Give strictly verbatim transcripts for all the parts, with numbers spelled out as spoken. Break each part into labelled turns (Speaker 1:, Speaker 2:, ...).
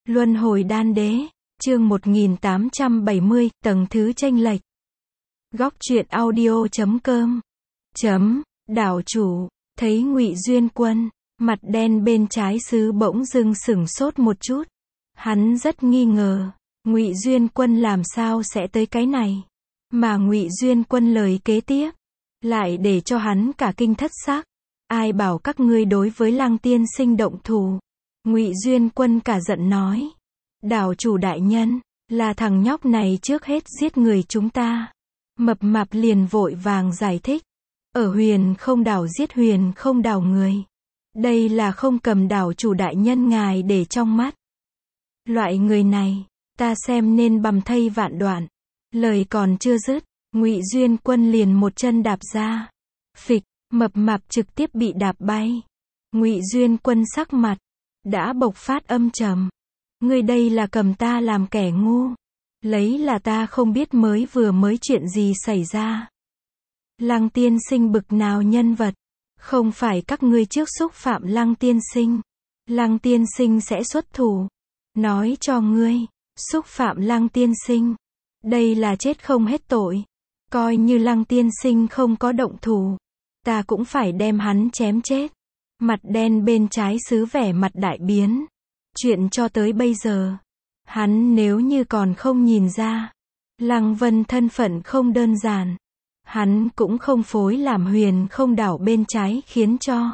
Speaker 1: Luân hồi đan đế, chương một nghìn tám trăm bảy mươi, tầng thứ chênh lệch. Góc truyện audio chấm com. Chấm, đảo chủ, thấy Ngụy Duyên Quân, mặt đen bên trái xứ bỗng dưng sửng sốt một chút. Hắn rất nghi ngờ, Ngụy Duyên Quân làm sao sẽ tới cái này. Mà Ngụy Duyên Quân lời kế tiếp, lại để cho hắn cả kinh thất xác. Ai bảo các ngươi đối với Lăng tiên sinh động thủ. Ngụy Duyên Quân cả giận nói. Đảo chủ đại nhân, là thằng nhóc này trước hết giết người chúng ta. Mập mạp liền vội vàng giải thích. Ở Huyền Không Đảo giết Huyền Không Đảo người. Đây là không cầm đảo chủ đại nhân ngài để trong mắt. Loại người này, ta xem nên bầm thây vạn đoạn. Lời còn chưa dứt, Ngụy Duyên Quân liền một chân đạp ra. Phịch, mập mạp trực tiếp bị đạp bay. Ngụy Duyên Quân sắc mặt đã bộc phát âm trầm. Ngươi đây là cầm ta làm kẻ ngu. Lấy là ta không biết mới vừa mới chuyện gì xảy ra. Lăng tiên sinh bực nào nhân vật. Không phải các ngươi trước xúc phạm Lăng tiên sinh. Lăng tiên sinh sẽ xuất thủ. Nói cho ngươi, xúc phạm Lăng tiên sinh. Đây là chết không hết tội. Coi như Lăng tiên sinh không có động thủ. Ta cũng phải đem hắn chém chết. Mặt đen bên trái xứ vẻ mặt đại biến. Chuyện cho tới bây giờ, hắn nếu như còn không nhìn ra, Lăng Vân thân phận không đơn giản, hắn cũng không phối làm Huyền Không Đảo bên trái khiến cho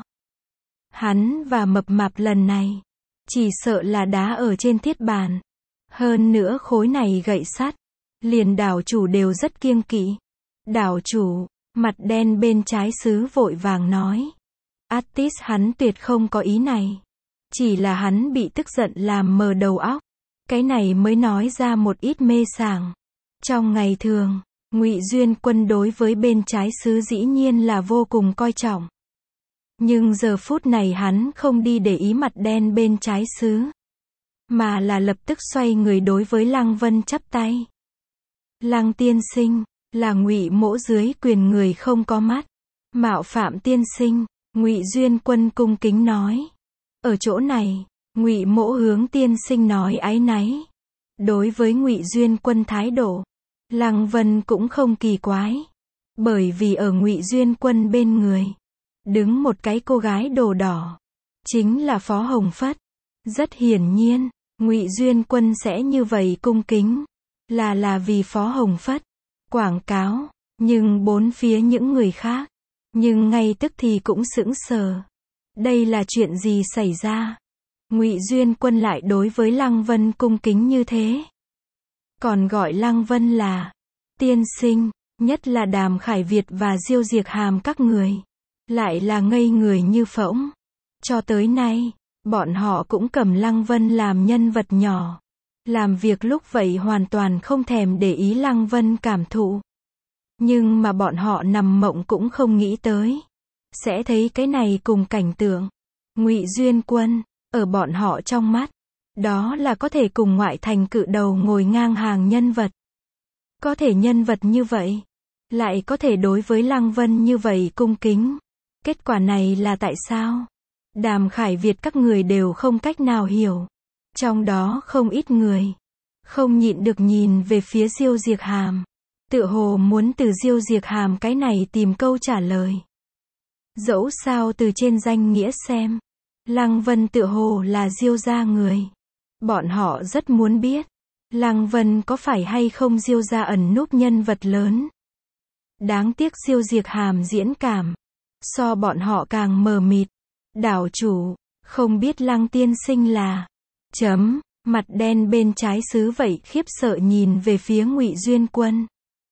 Speaker 1: hắn và mập mạp lần này, chỉ sợ là đá ở trên thiết bàn. Hơn nữa khối này gậy sắt, liền đảo chủ đều rất kiêng kỵ. Đảo chủ, mặt đen bên trái xứ vội vàng nói. Attis hắn tuyệt không có ý này. Chỉ là hắn bị tức giận làm mờ đầu óc. Cái này mới nói ra một ít mê sảng. Trong ngày thường, Ngụy Duyên Quân đối với bên trái xứ dĩ nhiên là vô cùng coi trọng. Nhưng giờ phút này hắn không đi để ý mặt đen bên trái xứ. Mà là lập tức xoay người đối với Lăng Vân chắp tay. Lăng tiên sinh, là Ngụy mỗ dưới quyền người không có mắt. Mạo phạm tiên sinh, Ngụy Duyên Quân cung kính nói. Ở chỗ này, Ngụy mỗ hướng tiên sinh nói áy náy. Đối với Ngụy Duyên Quân thái độ, Lăng Vân cũng không kỳ quái. Bởi vì ở Ngụy Duyên Quân bên người, đứng một cái cô gái đồ đỏ. Chính là Phó Hồng Phất. Rất hiển nhiên, Ngụy Duyên Quân sẽ như vậy cung kính. Là là vì Phó Hồng Phất. Quảng cáo, nhưng bốn phía những người khác. Nhưng ngay tức thì cũng sững sờ. Đây là chuyện gì xảy ra? Ngụy Duyên Quân lại đối với Lăng Vân cung kính như thế. Còn gọi Lăng Vân là tiên sinh, nhất là Đàm Khải Việt và Diêu Diệc Hàm các người. Lại là ngây người như phỗng. Cho tới nay, bọn họ cũng cầm Lăng Vân làm nhân vật nhỏ. Làm việc lúc vậy hoàn toàn không thèm để ý Lăng Vân cảm thụ. Nhưng mà bọn họ nằm mộng cũng không nghĩ tới. Sẽ thấy cái này cùng cảnh tượng. Ngụy Duyên Quân, ở bọn họ trong mắt, đó là có thể cùng ngoại thành cự đầu ngồi ngang hàng nhân vật. Có thể nhân vật như vậy, lại có thể đối với Lăng Vân như vậy cung kính. Kết quả này là tại sao? Đàm Khải Việt các người đều không cách nào hiểu. Trong đó không ít người, không nhịn được nhìn về phía Diêu Diệc Hàm. Tựa hồ muốn từ Diêu Diệc Hàm cái này tìm câu trả lời. Dẫu sao từ trên danh nghĩa xem, Lăng Vân tựa hồ là Diêu gia người. Bọn họ rất muốn biết, Lăng Vân có phải hay không Diêu gia ẩn núp nhân vật lớn. Đáng tiếc Diêu Diệc Hàm diễn cảm, so bọn họ càng mờ mịt. Đảo chủ, không biết Lăng tiên sinh là... Chấm, mặt đen bên trái xứ vậy khiếp sợ nhìn về phía Ngụy Duyên Quân.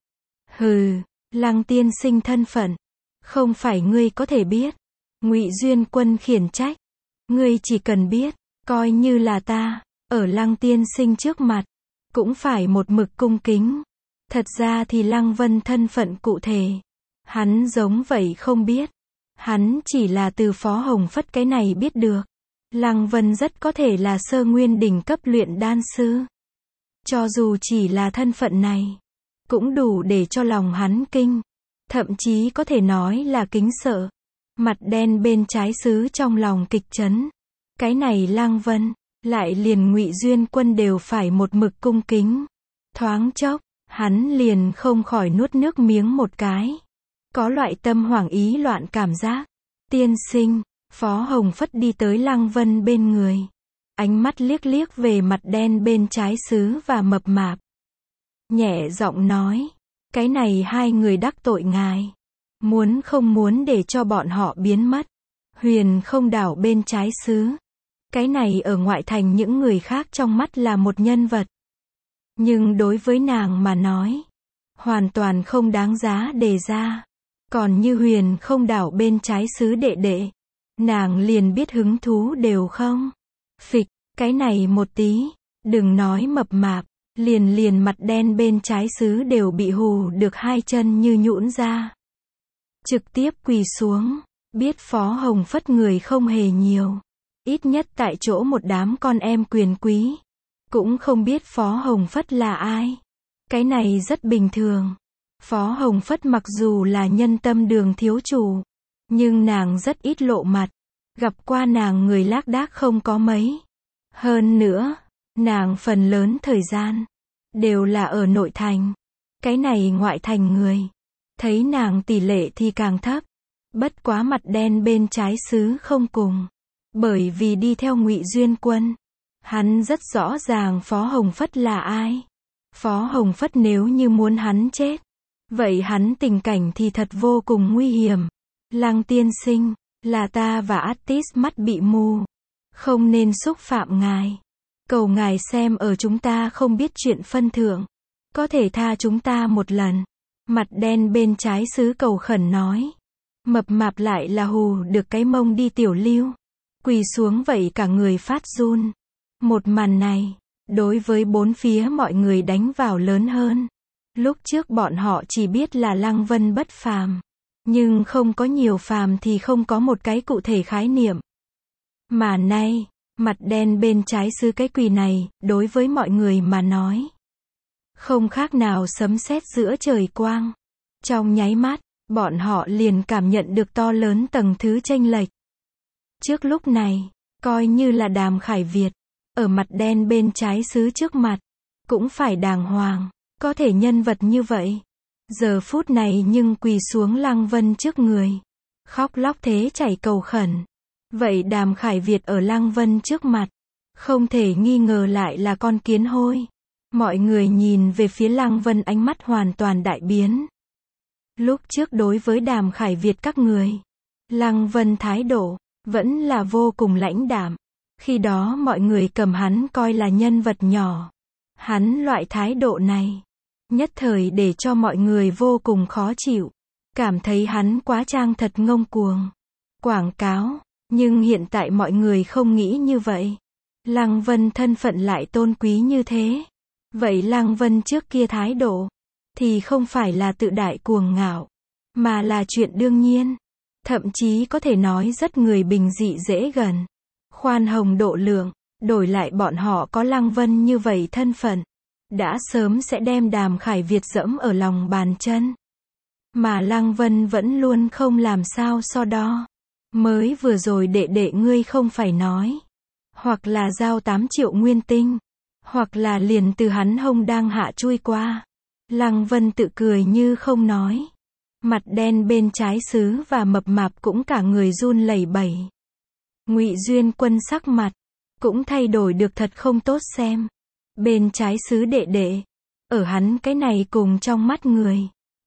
Speaker 1: Hừ, Lăng tiên sinh thân phận, không phải ngươi có thể biết. Ngụy Duyên Quân khiển trách. Ngươi chỉ cần biết, coi như là ta, ở Lăng tiên sinh trước mặt, cũng phải một mực cung kính. Thật ra thì Lăng Vân thân phận cụ thể, hắn giống vậy không biết. Hắn chỉ là từ Phó Hồng Phất cái này biết được. Lăng Vân rất có thể là sơ nguyên đỉnh cấp luyện đan sư. Cho dù chỉ là thân phận này, cũng đủ để cho lòng hắn kinh. Thậm chí có thể nói là kính sợ. Mặt đen bên trái xứ trong lòng kịch chấn. Cái này Lăng Vân, lại liền Ngụy Duyên Quân đều phải một mực cung kính. Thoáng chốc, hắn liền không khỏi nuốt nước miếng một cái. Có loại tâm hoảng ý loạn cảm giác. Tiên sinh, Phó Hồng Phất đi tới Lăng Vân bên người. Ánh mắt liếc liếc về mặt đen bên trái xứ và mập mạp. Nhẹ giọng nói, cái này hai người đắc tội ngài. Muốn không muốn để cho bọn họ biến mất. Huyền không đảo bên trái xứ. Cái này ở ngoại thành những người khác trong mắt là một nhân vật. Nhưng đối với nàng mà nói, hoàn toàn không đáng giá đề ra. Còn như huyền không đảo bên trái xứ đệ đệ, nàng liền biết hứng thú đều không. Phịch, cái này một tí, đừng nói mập mạp, liền liền mặt đen bên trái xứ đều bị hù được hai chân như nhũn ra. Trực tiếp quỳ xuống, biết Phó Hồng Phất người không hề nhiều. Ít nhất tại chỗ một đám con em quyền quý. Cũng không biết Phó Hồng Phất là ai. Cái này rất bình thường. Phó Hồng Phất mặc dù là nhân tâm đường thiếu chủ, nhưng nàng rất ít lộ mặt. Gặp qua nàng người lác đác không có mấy. Hơn nữa, nàng phần lớn thời gian đều là ở nội thành. Cái này ngoại thành người, thấy nàng tỷ lệ thì càng thấp. Bất quá mặt đen bên trái xứ không cùng. Bởi vì đi theo Ngụy Duyên Quân, hắn rất rõ ràng Phó Hồng Phất là ai. Phó Hồng Phất nếu như muốn hắn chết, vậy hắn tình cảnh thì thật vô cùng nguy hiểm. Lăng tiên sinh, là ta và Attis mắt bị mù, không nên xúc phạm ngài. Cầu ngài xem ở chúng ta không biết chuyện phân thượng, có thể tha chúng ta một lần. Mặt đen bên trái xứ cầu khẩn nói. Mập mạp lại là hù được cái mông đi tiểu lưu. Quỳ xuống vậy cả người phát run. Một màn này, đối với bốn phía mọi người đánh vào lớn hơn. Lúc trước bọn họ chỉ biết là Lăng Vân bất phàm. Nhưng không có nhiều phàm thì không có một cái cụ thể khái niệm. Mà nay, mặt đen bên trái xứ cái quỳ này, đối với mọi người mà nói, không khác nào sấm sét giữa trời quang. Trong nháy mắt, bọn họ liền cảm nhận được to lớn tầng thứ chênh lệch. Trước lúc này, coi như là Đàm Khải Việt, ở mặt đen bên trái xứ trước mặt, cũng phải đàng hoàng, có thể nhân vật như vậy. Giờ phút này nhưng quỳ xuống Lăng Vân trước người, khóc lóc thế chảy cầu khẩn. Vậy Đàm Khải Việt ở Lăng Vân trước mặt, không thể nghi ngờ lại là con kiến hôi. Mọi người nhìn về phía Lăng Vân ánh mắt hoàn toàn đại biến. Lúc trước đối với Đàm Khải Việt các người, Lăng Vân thái độ vẫn là vô cùng lãnh đạm. Khi đó mọi người cầm hắn coi là nhân vật nhỏ. Hắn loại thái độ này, nhất thời để cho mọi người vô cùng khó chịu. Cảm thấy hắn quá trang thật ngông cuồng. Quảng cáo, nhưng hiện tại mọi người không nghĩ như vậy. Lăng Vân thân phận lại tôn quý như thế. Vậy Lăng Vân trước kia thái độ, thì không phải là tự đại cuồng ngạo, mà là chuyện đương nhiên. Thậm chí có thể nói rất người bình dị dễ gần. Khoan hồng độ lượng, đổi lại bọn họ có Lăng Vân như vậy thân phận, đã sớm sẽ đem Đàm Khải Việt dẫm ở lòng bàn chân. Mà Lăng Vân vẫn luôn không làm sao so đo. Mới vừa rồi đệ đệ ngươi không phải nói, hoặc là giao tám triệu nguyên tinh, hoặc là liền từ hắn hông đang hạ chui qua. Lăng Vân tự cười như không nói. Mặt đen bên trái xứ và mập mạp cũng cả người run lẩy bẩy. Ngụy Duyên Quân sắc mặt cũng thay đổi được thật không tốt xem. Bên trái xứ đệ đệ, ở hắn cái này cùng trong mắt người,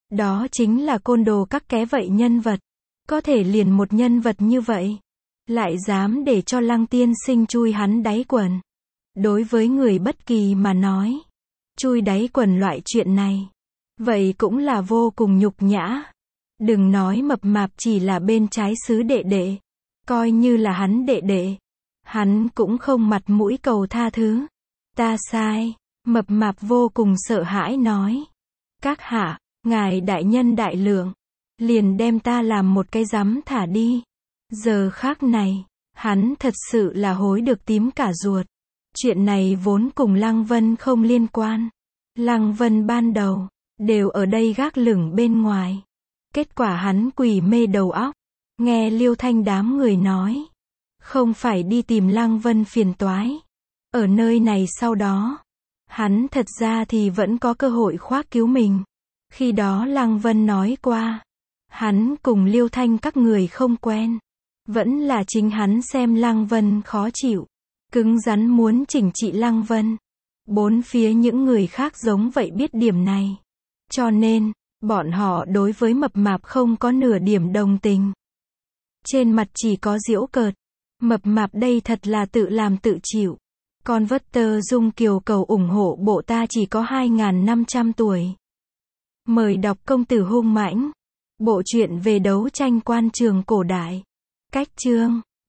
Speaker 1: đó chính là côn đồ các ké vậy nhân vật. Có thể liền một nhân vật như vậy, lại dám để cho Lăng tiên sinh chui hắn đáy quần. Đối với người bất kỳ mà nói, chui đáy quần loại chuyện này, vậy cũng là vô cùng nhục nhã. Đừng nói mập mạp chỉ là bên trái xứ đệ đệ, coi như là hắn đệ đệ, hắn cũng không mặt mũi cầu tha thứ. Ta sai, mập mạp vô cùng sợ hãi nói. Các hạ, ngài đại nhân đại lượng, liền đem ta làm một cái rắm thả đi. Giờ khác này, hắn thật sự là hối được tím cả ruột. Chuyện này vốn cùng Lăng Vân không liên quan. Lăng Vân ban đầu, đều ở đây gác lửng bên ngoài. Kết quả hắn quỷ mê đầu óc. Nghe Liêu Thanh đám người nói, không phải đi tìm Lăng Vân phiền toái, Ở nơi này sau đó, hắn thật ra thì vẫn có cơ hội khoác cứu mình. Khi đó Lăng Vân nói qua, hắn cùng Liêu Thanh các người không quen. Vẫn là chính hắn xem Lăng Vân khó chịu, cứng rắn muốn chỉnh trị Lăng Vân. Bốn phía những người khác giống vậy biết điểm này. Cho nên, bọn họ đối với Mập Mạp không có nửa điểm đồng tình. Trên mặt chỉ có giễu cợt. Mập Mạp đây thật là tự làm tự chịu. Con vất tơ Dung Kiều cầu ủng hộ bộ ta chỉ có hai nghìn năm trăm tuổi. Mời đọc Công tử hung mãnh. Bộ truyện về đấu tranh quan trường cổ đại. Cách chương